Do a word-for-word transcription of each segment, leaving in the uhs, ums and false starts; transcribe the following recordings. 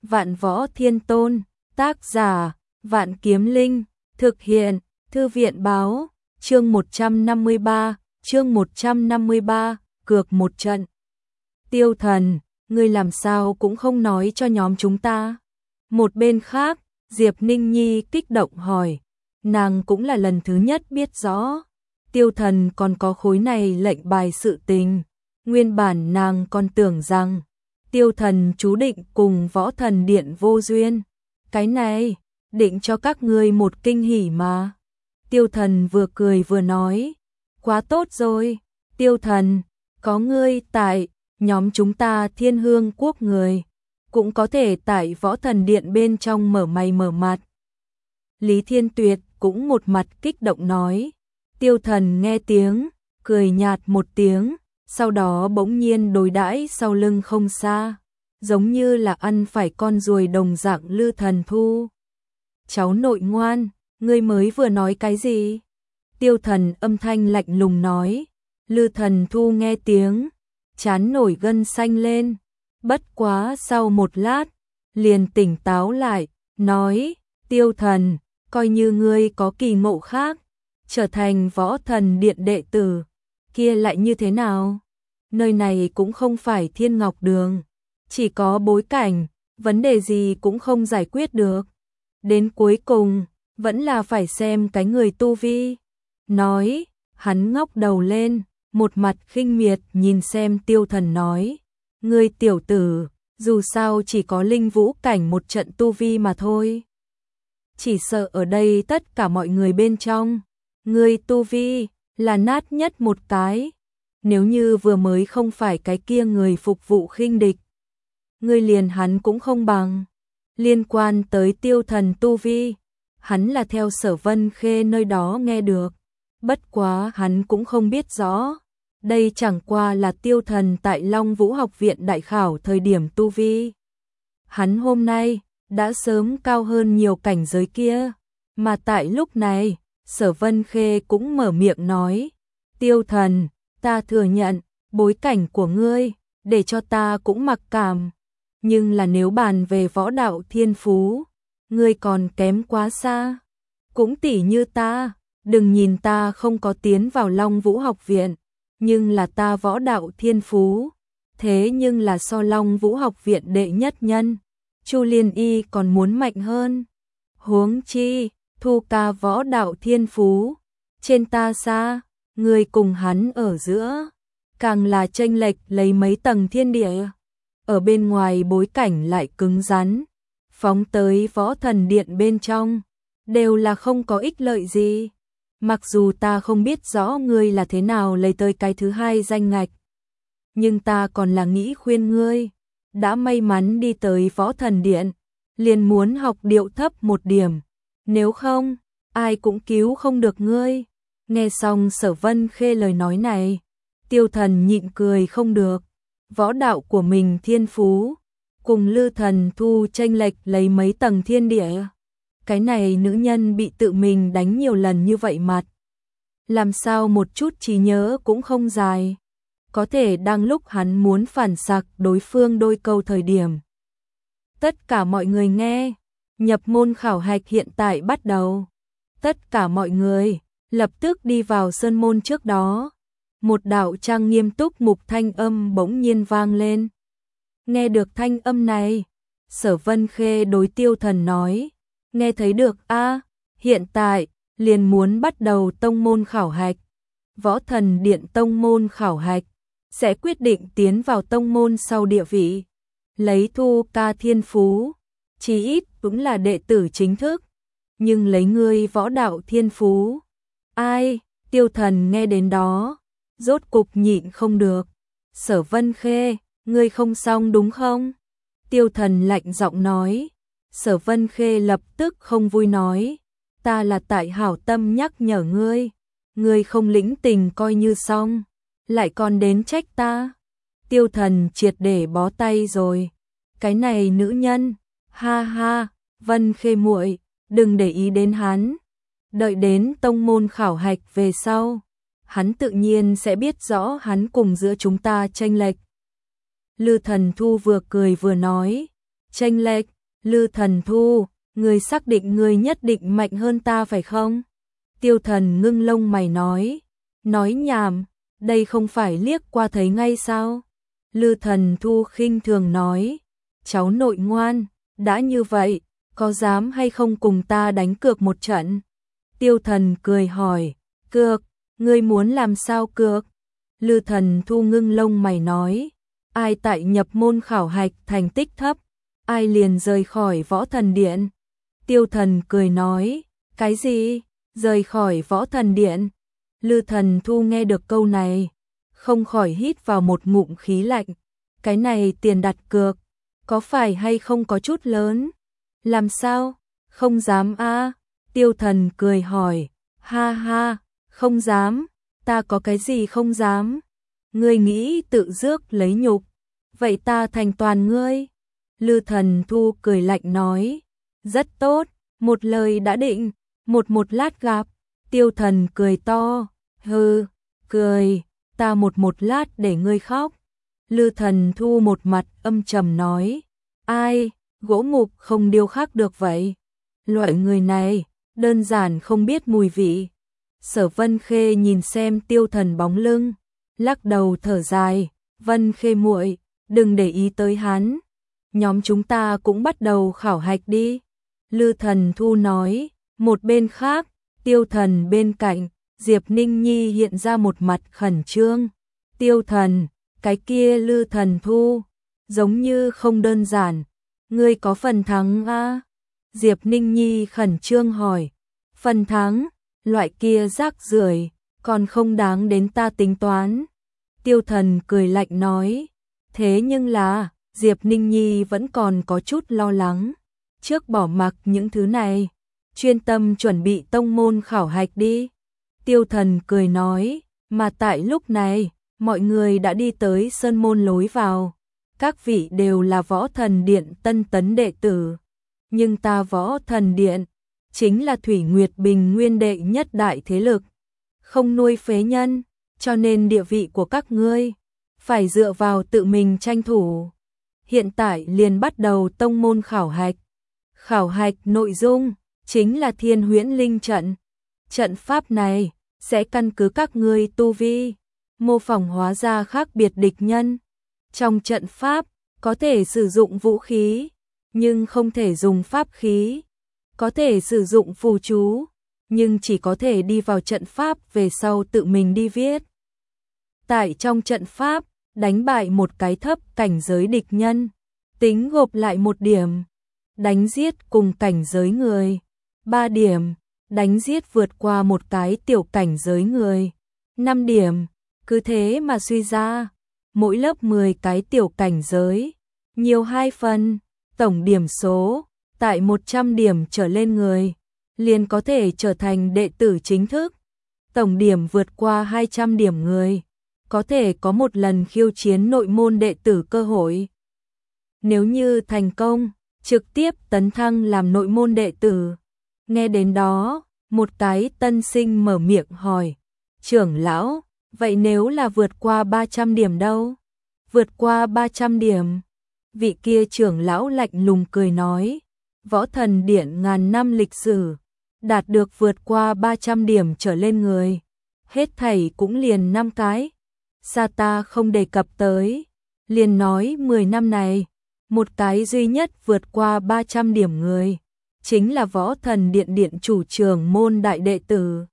Vạn Võ Thiên Tôn, tác giả, Vạn Kiếm Linh, thực hiện, Thư viện báo, chương một trăm năm mươi ba, chương một trăm năm mươi ba, cược một trận. Tiêu Thần, ngươi làm sao cũng không nói cho nhóm chúng ta. Một bên khác, Diệp Ninh Nhi kích động hỏi, nàng cũng là lần thứ nhất biết rõ. Tiêu Thần còn có khối này lệnh bài sự tình, nguyên bản nàng còn tưởng rằng Tiêu Thần chú định cùng Võ Thần Điện vô duyên. Cái này, định cho các ngươi một kinh hỉ mà. Tiêu Thần vừa cười vừa nói, quá tốt rồi, Tiêu Thần, có ngươi tại, nhóm chúng ta Thiên Hương Quốc người, cũng có thể tại Võ Thần Điện bên trong mở mày mở mặt. Lý Thiên Tuyệt cũng một mặt kích động nói. Tiêu Thần nghe tiếng, cười nhạt một tiếng, sau đó bỗng nhiên đối đãi sau lưng không xa, giống như là ăn phải con ruồi đồng dạng Lư Thần Thu. Cháu nội ngoan, ngươi mới vừa nói cái gì? Tiêu Thần âm thanh lạnh lùng nói. Lư Thần Thu nghe tiếng, chán nổi gân xanh lên, bất quá sau một lát, liền tỉnh táo lại, nói, Tiêu Thần, coi như ngươi có kỳ ngộ khác, trở thành Võ Thần Điện đệ tử, kia lại như thế nào? Nơi này cũng không phải Thiên Ngọc Đường, chỉ có bối cảnh, vấn đề gì cũng không giải quyết được. Đến cuối cùng, vẫn là phải xem cái người tu vi. Nói, hắn ngóc đầu lên, một mặt khinh miệt nhìn xem Tiêu Thần nói, ngươi tiểu tử, dù sao chỉ có linh vũ cảnh một trận tu vi mà thôi. Chỉ sợ ở đây tất cả mọi người bên trong, ngươi tu vi là nát nhất một cái. Nếu như vừa mới không phải cái kia người phục vụ khinh địch, ngươi liền hắn cũng không bằng. Liên quan tới Tiêu Thần tu vi, hắn là theo Sở Vân Khê nơi đó nghe được, bất quá hắn cũng không biết rõ. Đây chẳng qua là Tiêu Thần tại Long Vũ Học Viện đại khảo thời điểm tu vi. Hắn hôm nay đã sớm cao hơn nhiều cảnh giới kia, mà tại lúc này, Sở Vân Khê cũng mở miệng nói, Tiêu Thần, ta thừa nhận, bối cảnh của ngươi, để cho ta cũng mặc cảm, nhưng là nếu bàn về võ đạo thiên phú, ngươi còn kém quá xa. Cũng tỉ như ta, đừng nhìn ta không có tiến vào Long Vũ Học Viện, nhưng là ta võ đạo thiên phú, thế nhưng là so Long Vũ Học Viện đệ nhất nhân, Chu Liên Y còn muốn mạnh hơn. Huống chi, Thu ca võ đạo thiên phú, trên ta xa, người cùng hắn ở giữa, càng là chênh lệch lấy mấy tầng thiên địa. Ở bên ngoài bối cảnh lại cứng rắn, phóng tới Võ Thần Điện bên trong, đều là không có ích lợi gì. Mặc dù ta không biết rõ ngươi là thế nào lấy tới cái thứ hai danh ngạch, nhưng ta còn là nghĩ khuyên ngươi, đã may mắn đi tới Võ Thần Điện, liền muốn học điệu thấp một điểm, nếu không, ai cũng cứu không được ngươi. Nghe xong Sở Vân Khê lời nói này, Tiêu Thần nhịn cười không được. Võ đạo của mình thiên phú, cùng Lư Thần Thu chênh lệch lấy mấy tầng thiên địa. Cái này nữ nhân bị tự mình đánh nhiều lần như vậy mặt, làm sao một chút trí nhớ cũng không dài. Có thể đang lúc hắn muốn phản xạ đối phương đôi câu thời điểm. Tất cả mọi người nghe, nhập môn khảo hạch hiện tại bắt đầu. Tất cả mọi người lập tức đi vào sơn môn trước đó. Một đạo trang nghiêm túc mục thanh âm bỗng nhiên vang lên. Nghe được thanh âm này, Sở Vân Khê đối Tiêu Thần nói, nghe thấy được a, hiện tại liền muốn bắt đầu tông môn khảo hạch. Võ Thần Điện tông môn khảo hạch sẽ quyết định tiến vào tông môn sau địa vị. Lấy Thu ca thiên phú, chí ít cũng là đệ tử chính thức, nhưng lấy ngươi võ đạo thiên phú, ai? Tiêu Thần nghe đến đó, rốt cục nhịn không được. Sở Vân Khê, ngươi không xong đúng không? Tiêu Thần lạnh giọng nói. Sở Vân Khê lập tức không vui nói, ta là tại hảo tâm nhắc nhở ngươi, ngươi không lĩnh tình coi như xong, lại còn đến trách ta. Tiêu Thần triệt để bó tay rồi. Cái này nữ nhân, ha ha, Vân Khê muội, đừng để ý đến hắn. Đợi đến tông môn khảo hạch về sau, hắn tự nhiên sẽ biết rõ hắn cùng giữa chúng ta chênh lệch. Lư Thần Thu vừa cười vừa nói, chênh lệch, Lư Thần Thu, ngươi xác định ngươi nhất định mạnh hơn ta phải không? Tiêu Thần ngưng lông mày nói, nói nhảm, đây không phải liếc qua thấy ngay sao? Lư Thần Thu khinh thường nói, cháu nội ngoan, đã như vậy, có dám hay không cùng ta đánh cược một trận? Tiêu Thần cười hỏi, cược, ngươi muốn làm sao cược? Lư Thần Thu ngưng lông mày nói, ai tại nhập môn khảo hạch thành tích thấp, ai liền rời khỏi Võ Thần Điện. Tiêu Thần cười nói, cái gì? Rời khỏi Võ Thần Điện? Lư Thần Thu nghe được câu này, không khỏi hít vào một ngụm khí lạnh. Cái này tiền đặt cược, có phải hay không có chút lớn? Làm sao? Không dám a? À? Tiêu Thần cười hỏi, ha ha, không dám, ta có cái gì không dám? Ngươi nghĩ tự rước lấy nhục, vậy ta thành toàn ngươi. Lư Thần Thu cười lạnh nói, rất tốt, một lời đã định, một một lát gặp. Tiêu Thần cười to, hừ, cười, ta một một lát để ngươi khóc. Lư Thần Thu một mặt âm trầm nói, ai, gỗ mục không điêu khắc được vậy? Loại người này, đơn giản không biết mùi vị. Sở Vân Khê nhìn xem Tiêu Thần bóng lưng, lắc đầu thở dài, Vân Khê muội, đừng để ý tới hắn. Nhóm chúng ta cũng bắt đầu khảo hạch đi. Lư Thần Thu nói, một bên khác, Tiêu Thần bên cạnh, Diệp Ninh Nhi hiện ra một mặt khẩn trương. Tiêu Thần, cái kia Lư Thần Thu, giống như không đơn giản, ngươi có phần thắng a? Diệp Ninh Nhi khẩn trương hỏi, phần thắng, loại kia rác rưởi, còn không đáng đến ta tính toán. Tiêu Thần cười lạnh nói, thế nhưng là, Diệp Ninh Nhi vẫn còn có chút lo lắng, trước bỏ mặc những thứ này, chuyên tâm chuẩn bị tông môn khảo hạch đi. Tiêu Thần cười nói, mà tại lúc này, mọi người đã đi tới sơn môn lối vào, các vị đều là Võ Thần Điện tân tấn đệ tử, nhưng ta Võ Thần Điện chính là Thủy Nguyệt Bình Nguyên đệ nhất đại thế lực, không nuôi phế nhân, cho nên địa vị của các ngươi phải dựa vào tự mình tranh thủ. Hiện tại liền bắt đầu tông môn khảo hạch. Khảo hạch nội dung chính là Thiên Huyễn Linh trận. Trận pháp này sẽ căn cứ các ngươi tu vi, mô phỏng hóa ra khác biệt địch nhân. Trong trận pháp có thể sử dụng vũ khí, nhưng không thể dùng pháp khí. Có thể sử dụng phù chú, nhưng chỉ có thể đi vào trận pháp về sau tự mình đi viết. Tại trong trận pháp, đánh bại một cái thấp cảnh giới địch nhân, tính gộp lại một điểm. Đánh giết cùng cảnh giới người, ba điểm. Đánh giết vượt qua một cái tiểu cảnh giới người, năm điểm. Cứ thế mà suy ra, mỗi lớp mười cái tiểu cảnh giới, nhiều hai phần, tổng điểm số, tại một trăm điểm trở lên người, liền có thể trở thành đệ tử chính thức. Tổng điểm vượt qua hai trăm điểm người, có thể có một lần khiêu chiến nội môn đệ tử cơ hội. Nếu như thành công, trực tiếp tấn thăng làm nội môn đệ tử. Nghe đến đó, một cái tân sinh mở miệng hỏi, trưởng lão, vậy nếu là vượt qua ba trăm điểm đâu? Vượt qua ba trăm điểm. Vị kia trưởng lão lạnh lùng cười nói, Võ Thần Điện ngàn năm lịch sử, đạt được vượt qua ba trăm điểm trở lên người, hết thảy cũng liền năm cái. Sa ta không đề cập tới, liền nói mười năm này, một cái duy nhất vượt qua ba trăm điểm người, chính là Võ Thần Điện điện chủ trưởng môn đại đệ tử.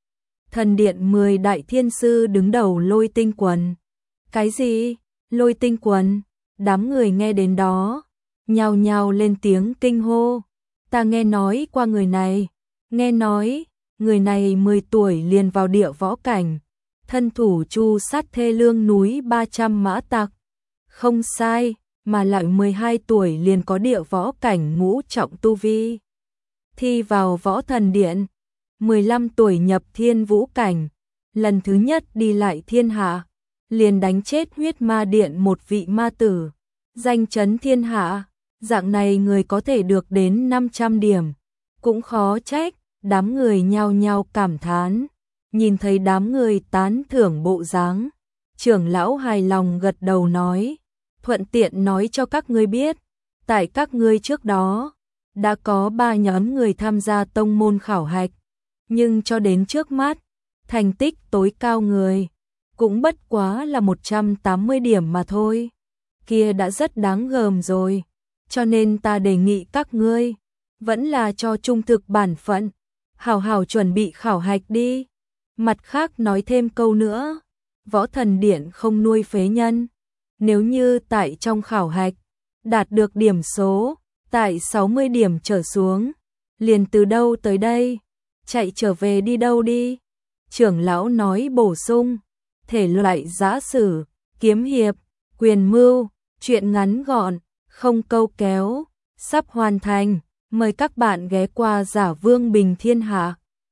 Thần Điện mười đại thiên sư đứng đầu Lôi Tinh Quần. Cái gì? Lôi Tinh Quần? Đám người nghe đến đó, nhao nhao lên tiếng kinh hô. Ta nghe nói qua người này, nghe nói, người này mười tuổi liền vào địa võ cảnh, thân thủ chu sát thê lương núi ba trăm mã tặc. Không sai, mà lại mười hai tuổi liền có địa võ cảnh ngũ trọng tu vi. Thi vào Võ Thần Điện, mười lăm tuổi nhập thiên vũ cảnh, lần thứ nhất đi lại thiên hạ, liền đánh chết huyết ma điện một vị ma tử, danh chấn thiên hạ. Dạng này người có thể được đến năm trăm điểm, cũng khó trách, đám người nhao nhao cảm thán. Nhìn thấy đám người tán thưởng bộ dáng, trưởng lão hài lòng gật đầu nói, thuận tiện nói cho các ngươi biết, tại các ngươi trước đó, đã có ba nhóm người tham gia tông môn khảo hạch, nhưng cho đến trước mắt, thành tích tối cao người, cũng bất quá là một trăm tám mươi điểm mà thôi. Kia đã rất đáng gờm rồi, cho nên ta đề nghị các ngươi, vẫn là cho trung thực bản phận, hảo hảo chuẩn bị khảo hạch đi. Mặt khác nói thêm câu nữa, Võ Thần Điện không nuôi phế nhân, nếu như tại trong khảo hạch, đạt được điểm số, tại sáu mươi điểm trở xuống, liền từ đâu tới đây, chạy trở về đi đâu đi. Trưởng lão nói bổ sung, thể loại giã sử, kiếm hiệp, quyền mưu, truyện ngắn gọn, không câu kéo, sắp hoàn thành, mời các bạn ghé qua Giả Vương Bình Thiên Hạ.